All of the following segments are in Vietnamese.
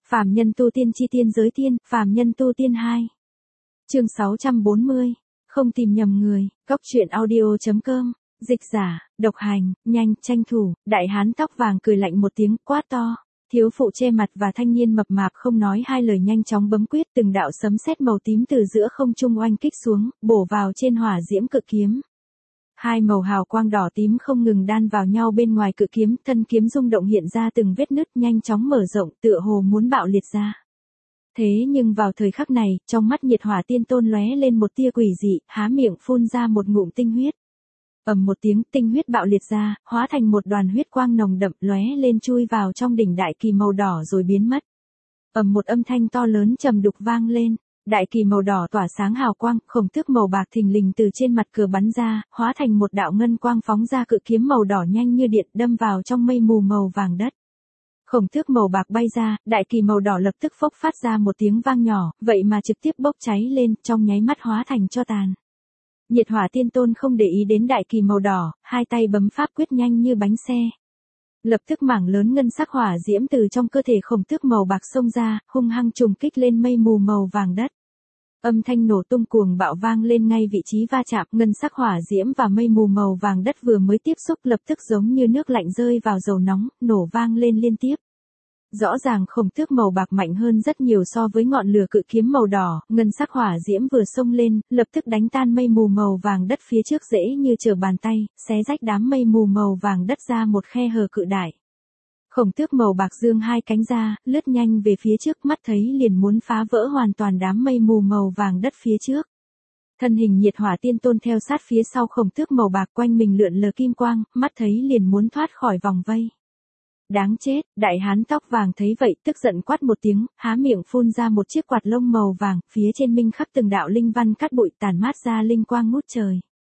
Phàm nhân tu tiên chi tiên giới tiên, phàm nhân tu tiên 2. Chương 640. Không tìm nhầm người, góc truyện audio.com, dịch giả, độc hành, nhanh, tranh thủ, đại hán tóc vàng cười lạnh một tiếng, quát to. Thiếu phụ che mặt và thanh niên mập mạp không nói hai lời nhanh chóng bấm quyết, từng đạo sấm sét màu tím từ giữa không trung oanh kích xuống, bổ vào trên hỏa diễm cự kiếm. Hai màu hào quang đỏ tím không ngừng đan vào nhau bên ngoài cự kiếm, thân kiếm rung động hiện ra từng vết nứt nhanh chóng mở rộng, tựa hồ muốn bạo liệt ra. Thế nhưng vào thời khắc này, trong mắt Nhiệt Hỏa Tiên Tôn lóe lên một tia quỷ dị, há miệng phun ra một ngụm tinh huyết. Ầm một tiếng, tinh huyết bạo liệt ra, hóa thành một đoàn huyết quang nồng đậm lóe lên chui vào trong đỉnh đại kỳ màu đỏ rồi biến mất. Ầm một âm thanh to lớn trầm đục vang lên. Đại kỳ màu đỏ tỏa sáng hào quang, khổng tước màu bạc thình lình từ trên mặt cửa bắn ra, hóa thành một đạo ngân quang phóng ra cự kiếm màu đỏ nhanh như điện đâm vào trong mây mù màu vàng đất. Khổng tước màu bạc bay ra, đại kỳ màu đỏ lập tức phốc phát ra một tiếng vang nhỏ, vậy mà trực tiếp bốc cháy lên, trong nháy mắt hóa thành tro tàn. Nhiệt Hỏa Tiên Tôn không để ý đến đại kỳ màu đỏ, hai tay bấm pháp quyết nhanh như bánh xe. Lập tức mảng lớn ngân sắc hỏa diễm từ trong cơ thể khổng tước màu bạc xông ra, hung hăng trùng kích lên mây mù màu vàng đất. Âm thanh nổ tung cuồng bạo vang lên ngay vị trí va chạm, ngân sắc hỏa diễm và mây mù màu vàng đất vừa mới tiếp xúc lập tức giống như nước lạnh rơi vào dầu nóng, nổ vang lên liên tiếp. Rõ ràng khổng tước màu bạc mạnh hơn rất nhiều so với ngọn lửa cự kiếm màu đỏ, ngân sắc hỏa diễm vừa xông lên, lập tức đánh tan mây mù màu vàng đất phía trước dễ như trở bàn tay, xé rách đám mây mù màu vàng đất ra một khe hở cự đại. Khổng tước màu bạc dương hai cánh ra, lướt nhanh về phía trước, mắt thấy liền muốn phá vỡ hoàn toàn đám mây mù màu vàng đất phía trước. Thân hình Nhiệt Hỏa Tiên Tôn theo sát phía sau khổng tước màu bạc, quanh mình lượn lờ kim quang, mắt thấy liền muốn thoát khỏi vòng vây. Đáng chết, đại hán tóc vàng thấy vậy tức giận quát một tiếng, há miệng phun ra một chiếc quạt lông màu vàng, phía trên minh khắc từng đạo linh văn cắt bụi tản mát ra linh quang ngút trời.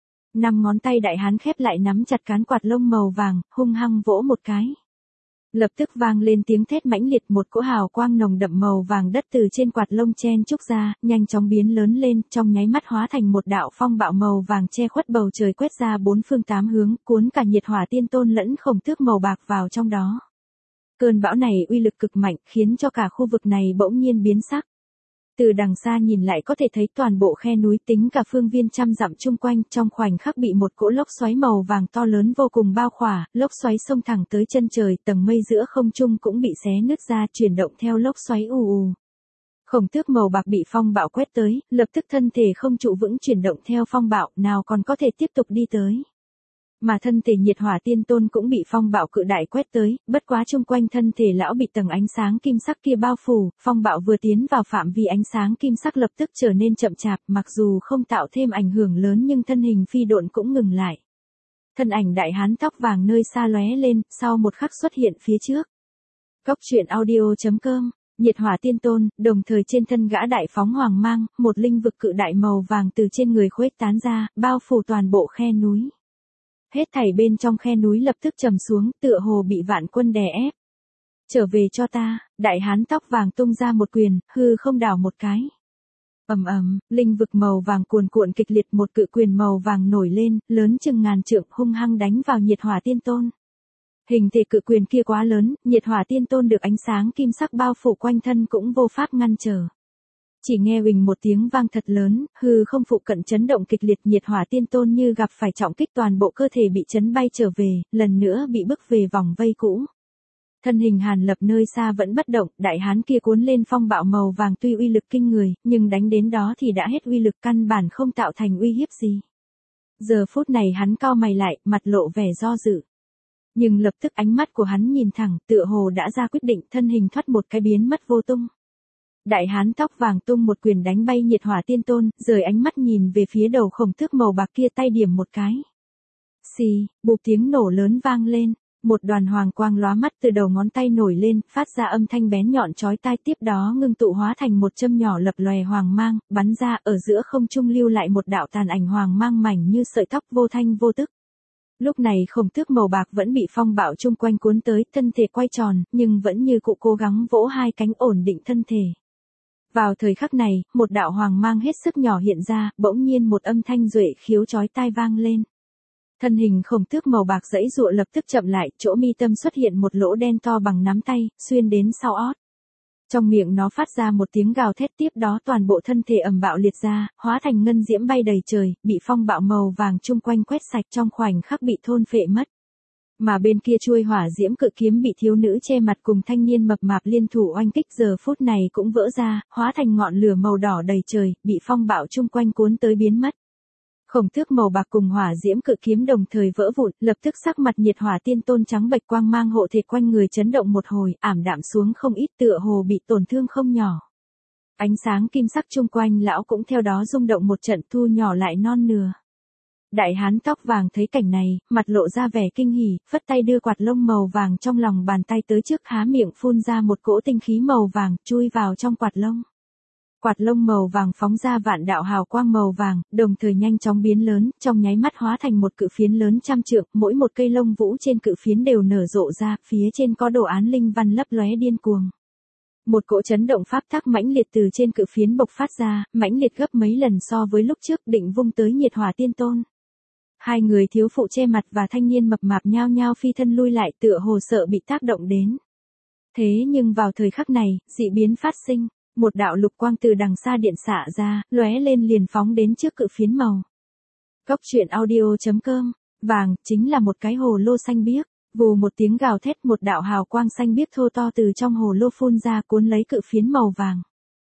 5 ngón tay đại hán khép lại nắm chặt cán quạt lông màu vàng, hung hăng vỗ một cái. Lập tức vang lên tiếng thét mãnh liệt, một cỗ hào quang nồng đậm màu vàng đất từ trên quạt lông chen trúc ra, nhanh chóng biến lớn lên, trong nháy mắt hóa thành một đạo phong bạo màu vàng che khuất bầu trời quét ra 4 phương 8 hướng, cuốn cả Nhiệt Hỏa Tiên Tôn lẫn khổng tước màu bạc vào trong đó. Cơn bão này uy lực cực mạnh, khiến cho cả khu vực này bỗng nhiên biến sắc. Từ đằng xa nhìn lại có thể thấy toàn bộ khe núi tính cả phương viên trăm dặm chung quanh trong khoảnh khắc bị một cỗ lốc xoáy màu vàng to lớn vô cùng bao khỏa, lốc xoáy xông thẳng tới chân trời, tầng mây giữa không trung cũng bị xé nứt ra chuyển động theo lốc xoáy ù ù. Khổng tước màu bạc bị phong bạo quét tới, lập tức thân thể không trụ vững chuyển động theo phong bạo, nào còn có thể tiếp tục đi tới. Mà thân thể Nhiệt Hỏa Tiên Tôn cũng bị phong bạo cự đại quét tới, bất quá chung quanh thân thể lão bị tầng ánh sáng kim sắc kia bao phủ, phong bạo vừa tiến vào phạm vi ánh sáng kim sắc lập tức trở nên chậm chạp, mặc dù không tạo thêm ảnh hưởng lớn nhưng thân hình phi độn cũng ngừng lại. Thân ảnh đại hán tóc vàng nơi xa lóe lên, sau một khắc xuất hiện phía trước. Góc truyện audio.com, Nhiệt Hỏa Tiên Tôn, đồng thời trên thân gã đại phóng hoàng mang, một linh vực cự đại màu vàng từ trên người khuếch tán ra, bao phủ toàn bộ khe núi. Hết thảy bên trong khe núi lập tức trầm xuống, tựa hồ bị vạn quân đè ép. Trở về cho ta, đại hán tóc vàng tung ra một quyền, hư không đảo một cái. Ầm ầm, linh vực màu vàng cuồn cuộn kịch liệt, một cự quyền màu vàng nổi lên, lớn chừng ngàn trượng, hung hăng đánh vào Nhiệt Hỏa Tiên Tôn. Hình thể cự quyền kia quá lớn, Nhiệt Hỏa Tiên Tôn được ánh sáng kim sắc bao phủ quanh thân cũng vô pháp ngăn trở. Chỉ nghe huỳnh một tiếng vang thật lớn, hư không phụ cận chấn động kịch liệt, Nhiệt Hỏa Tiên Tôn như gặp phải trọng kích, toàn bộ cơ thể bị chấn bay trở về, lần nữa bị bức về vòng vây cũ. Thân hình Hàn Lập nơi xa vẫn bất động, đại hán kia cuốn lên phong bạo màu vàng tuy uy lực kinh người, nhưng đánh đến đó thì đã hết uy lực, căn bản không tạo thành uy hiếp gì. Giờ phút này hắn cau mày lại, mặt lộ vẻ do dự. Nhưng lập tức ánh mắt của hắn nhìn thẳng, tựa hồ đã ra quyết định, thân hình thoát một cái biến mất vô tung. Đại hán tóc vàng tung một quyền đánh bay Nhiệt Hỏa Tiên Tôn, rời ánh mắt nhìn về phía đầu khổng tước màu bạc kia, tay điểm một cái. Xì, bụp tiếng nổ lớn vang lên, một đoàn hoàng quang lóa mắt từ đầu ngón tay nổi lên, phát ra âm thanh bén nhọn chói tai, tiếp đó ngưng tụ hóa thành một châm nhỏ lập lòe hoàng mang, bắn ra ở giữa không trung lưu lại một đạo tàn ảnh hoàng mang mảnh như sợi tóc, vô thanh vô tức. Lúc này khổng tước màu bạc vẫn bị phong bạo chung quanh cuốn tới, thân thể quay tròn, nhưng vẫn như cụ cố gắng vỗ hai cánh ổn định thân thể. Vào thời khắc này, một đạo hoàng mang hết sức nhỏ hiện ra, bỗng nhiên một âm thanh duệ khiếu chói tai vang lên. Thân hình khổng tước màu bạc giãy giụa lập tức chậm lại, chỗ mi tâm xuất hiện một lỗ đen to bằng nắm tay, xuyên đến sau ót. Trong miệng nó phát ra một tiếng gào thét, tiếp đó toàn bộ thân thể ầm bạo liệt ra, hóa thành ngân diễm bay đầy trời, bị phong bạo màu vàng chung quanh quét sạch, trong khoảnh khắc bị thôn phệ mất. Mà bên kia chuôi hỏa diễm cự kiếm bị thiếu nữ che mặt cùng thanh niên mập mạp liên thủ oanh kích giờ phút này cũng vỡ ra, hóa thành ngọn lửa màu đỏ đầy trời, bị phong bạo chung quanh cuốn tới biến mất. Khổng tước màu bạc cùng hỏa diễm cự kiếm đồng thời vỡ vụn, lập tức sắc mặt Nhiệt Hỏa Tiên Tôn trắng bệch, quang mang hộ thể quanh người chấn động một hồi, ảm đạm xuống không ít, tựa hồ bị tổn thương không nhỏ. Ánh sáng kim sắc chung quanh lão cũng theo đó rung động một trận, thu nhỏ lại non nửa. Đại hán tóc vàng thấy cảnh này, mặt lộ ra vẻ kinh hỉ, phất tay đưa quạt lông màu vàng trong lòng bàn tay tới trước, há miệng phun ra một cỗ tinh khí màu vàng, chui vào trong quạt lông. Quạt lông màu vàng phóng ra vạn đạo hào quang màu vàng, đồng thời nhanh chóng biến lớn, trong nháy mắt hóa thành một cự phiến lớn trăm trượng, mỗi một cây lông vũ trên cự phiến đều nở rộ ra, phía trên có đồ án linh văn lấp lóe điên cuồng. Một cỗ chấn động pháp tắc mãnh liệt từ trên cự phiến bộc phát ra, mãnh liệt gấp mấy lần so với lúc trước, định vung tới Nhiệt Hỏa Tiên Tôn. Hai người thiếu phụ che mặt và thanh niên mập mạp nhao nhao phi thân lui lại, tựa hồ sợ bị tác động đến. Thế nhưng vào thời khắc này, dị biến phát sinh, một đạo lục quang từ đằng xa điện xạ ra, lóe lên liền phóng đến trước cự phiến màu. Góc truyện audio.com, vàng, chính là một cái hồ lô xanh biếc, vù một tiếng gào thét, một đạo hào quang xanh biếc thô to từ trong hồ lô phun ra cuốn lấy cự phiến màu vàng.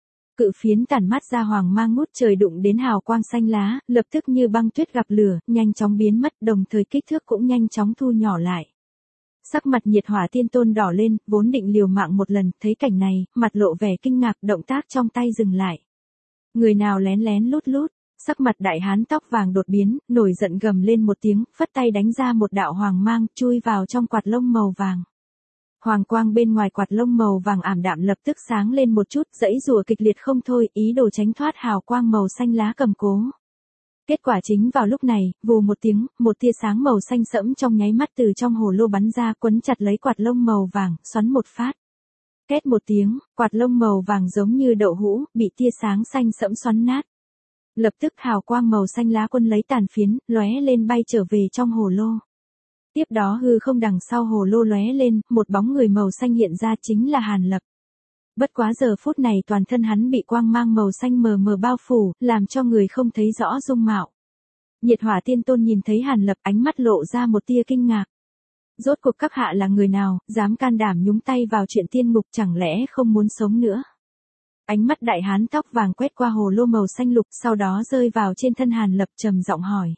Cự phiến tản mát ra hoàng mang ngút trời, đụng đến hào quang xanh lá, lập tức như băng tuyết gặp lửa, nhanh chóng biến mất, đồng thời kích thước cũng nhanh chóng thu nhỏ lại. Sắc mặt Nhiệt Hỏa Tiên Tôn đỏ lên, vốn định liều mạng một lần, thấy cảnh này, mặt lộ vẻ kinh ngạc, động tác trong tay dừng lại. Người nào lén lén lút lút, sắc mặt đại hán tóc vàng đột biến, nổi giận gầm lên một tiếng, phất tay đánh ra một đạo hoàng mang, chui vào trong quạt lông màu vàng. Hoàng quang bên ngoài quạt lông màu vàng ảm đạm lập tức sáng lên một chút, giãy giụa kịch liệt không thôi, ý đồ tránh thoát hào quang màu xanh lá cầm cố. Kết quả chính vào lúc này, vù một tiếng, một tia sáng màu xanh sẫm trong nháy mắt từ trong hồ lô bắn ra, quấn chặt lấy quạt lông màu vàng, xoắn một phát. Két một tiếng, quạt lông màu vàng giống như đậu hũ, bị tia sáng xanh sẫm xoắn nát. Lập tức hào quang màu xanh lá quân lấy tàn phiến, lóe lên bay trở về trong hồ lô. Tiếp đó hư không đằng sau hồ lô lóe lên, một bóng người màu xanh hiện ra, chính là Hàn Lập. Bất quá giờ phút này toàn thân hắn bị quang mang màu xanh mờ mờ bao phủ, làm cho người không thấy rõ dung mạo. Nhiệt Hỏa Tiên Tôn nhìn thấy Hàn Lập, ánh mắt lộ ra một tia kinh ngạc. Rốt cuộc các hạ là người nào, dám can đảm nhúng tay vào chuyện tiên ngục, chẳng lẽ không muốn sống nữa? Ánh mắt đại hán tóc vàng quét qua hồ lô màu xanh lục, sau đó rơi vào trên thân Hàn Lập, trầm giọng hỏi.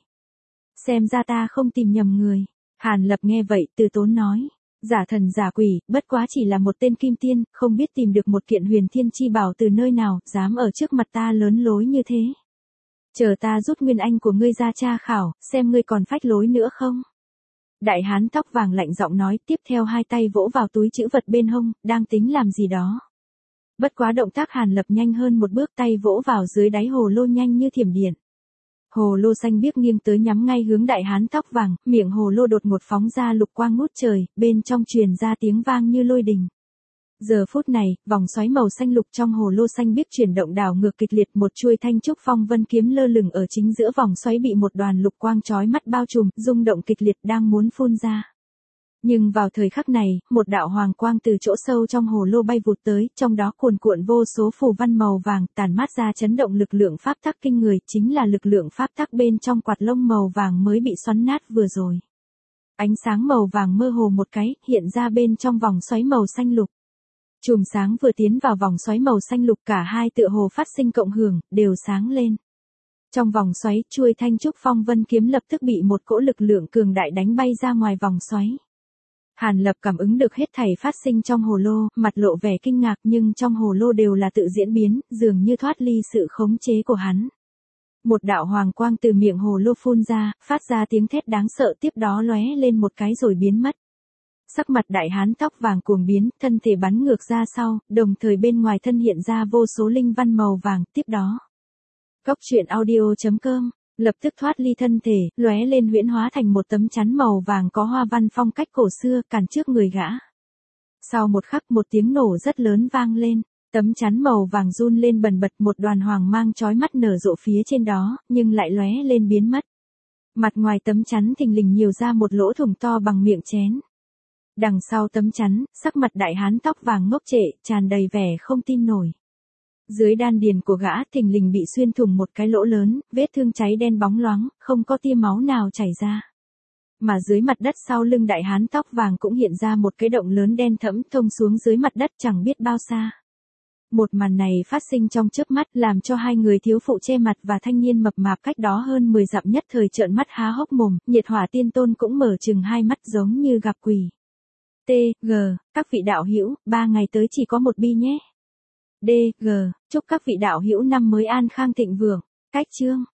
Xem ra ta không tìm nhầm người. Hàn Lập nghe vậy, từ tốn nói. Giả thần giả quỷ, bất quá chỉ là một tên kim tiên, không biết tìm được một kiện huyền thiên chi bảo từ nơi nào, dám ở trước mặt ta lớn lối như thế. Chờ ta rút nguyên anh của ngươi ra tra khảo, xem ngươi còn phách lối nữa không? Đại hán tóc vàng lạnh giọng nói, tiếp theo hai tay vỗ vào túi trữ vật bên hông, đang tính làm gì đó. Bất quá động tác Hàn Lập nhanh hơn một bước, tay vỗ vào dưới đáy hồ lô nhanh như thiểm điện. Hồ lô xanh biếc nghiêng tới nhắm ngay hướng đại hán tóc vàng, miệng hồ lô đột ngột phóng ra lục quang ngút trời, bên trong truyền ra tiếng vang như lôi đình. Giờ phút này, vòng xoáy màu xanh lục trong hồ lô xanh biếc chuyển động đảo ngược kịch liệt, một chuôi thanh trúc phong vân kiếm lơ lửng ở chính giữa vòng xoáy bị một đoàn lục quang chói mắt bao trùm, rung động kịch liệt đang muốn phun ra. Nhưng vào thời khắc này, một đạo hoàng quang từ chỗ sâu trong hồ lô bay vụt tới, trong đó cuồn cuộn vô số phù văn màu vàng, tản mát ra chấn động lực lượng pháp tắc kinh người, chính là lực lượng pháp tắc bên trong quạt lông màu vàng mới bị xoắn nát vừa rồi. Ánh sáng màu vàng mơ hồ một cái, hiện ra bên trong vòng xoáy màu xanh lục. Chùm sáng vừa tiến vào vòng xoáy màu xanh lục, cả hai tựa hồ phát sinh cộng hưởng, đều sáng lên. Trong vòng xoáy, chuôi thanh trúc phong vân kiếm lập tức bị một cỗ lực lượng cường đại đánh bay ra ngoài vòng xoáy. Hàn Lập cảm ứng được hết thảy phát sinh trong hồ lô, mặt lộ vẻ kinh ngạc, nhưng trong hồ lô đều là tự diễn biến, dường như thoát ly sự khống chế của hắn. Một đạo hoàng quang từ miệng hồ lô phun ra, phát ra tiếng thét đáng sợ, tiếp đó lóe lên một cái rồi biến mất. Sắc mặt đại hán tóc vàng cuồng biến, thân thể bắn ngược ra sau, đồng thời bên ngoài thân hiện ra vô số linh văn màu vàng, tiếp đó. Góc truyện audio.com, lập tức thoát ly thân thể, lóe lên huyễn hóa thành một tấm chắn màu vàng có hoa văn phong cách cổ xưa, cản trước người gã. Sau một khắc, một tiếng nổ rất lớn vang lên, tấm chắn màu vàng run lên bần bật, một đoàn hoàng mang chói mắt nở rộ phía trên đó, nhưng lại lóe lên biến mất. Mặt ngoài tấm chắn thình lình nhiều ra một lỗ thủng to bằng miệng chén. Đằng sau tấm chắn, sắc mặt đại hán tóc vàng ngốc trệ, tràn đầy vẻ không tin nổi. Dưới đan điền của gã thình lình bị xuyên thủng một cái lỗ lớn, vết thương cháy đen bóng loáng, không có tia máu nào chảy ra. Mà dưới mặt đất sau lưng đại hán tóc vàng cũng hiện ra một cái động lớn đen thẫm thông xuống dưới mặt đất chẳng biết bao xa. Một màn này phát sinh trong chớp mắt làm cho hai người thiếu phụ che mặt và thanh niên mập mạp cách đó hơn 10 dặm nhất thời trợn mắt há hốc mồm, Nhiệt Hỏa Tiên Tôn cũng mở trừng hai mắt giống như gặp quỷ. T.G. Các vị đạo hữu, 3 ngày tới chỉ có một bi nhé. D.G. Chúc các vị đạo hữu năm mới an khang thịnh vượng. Cách chương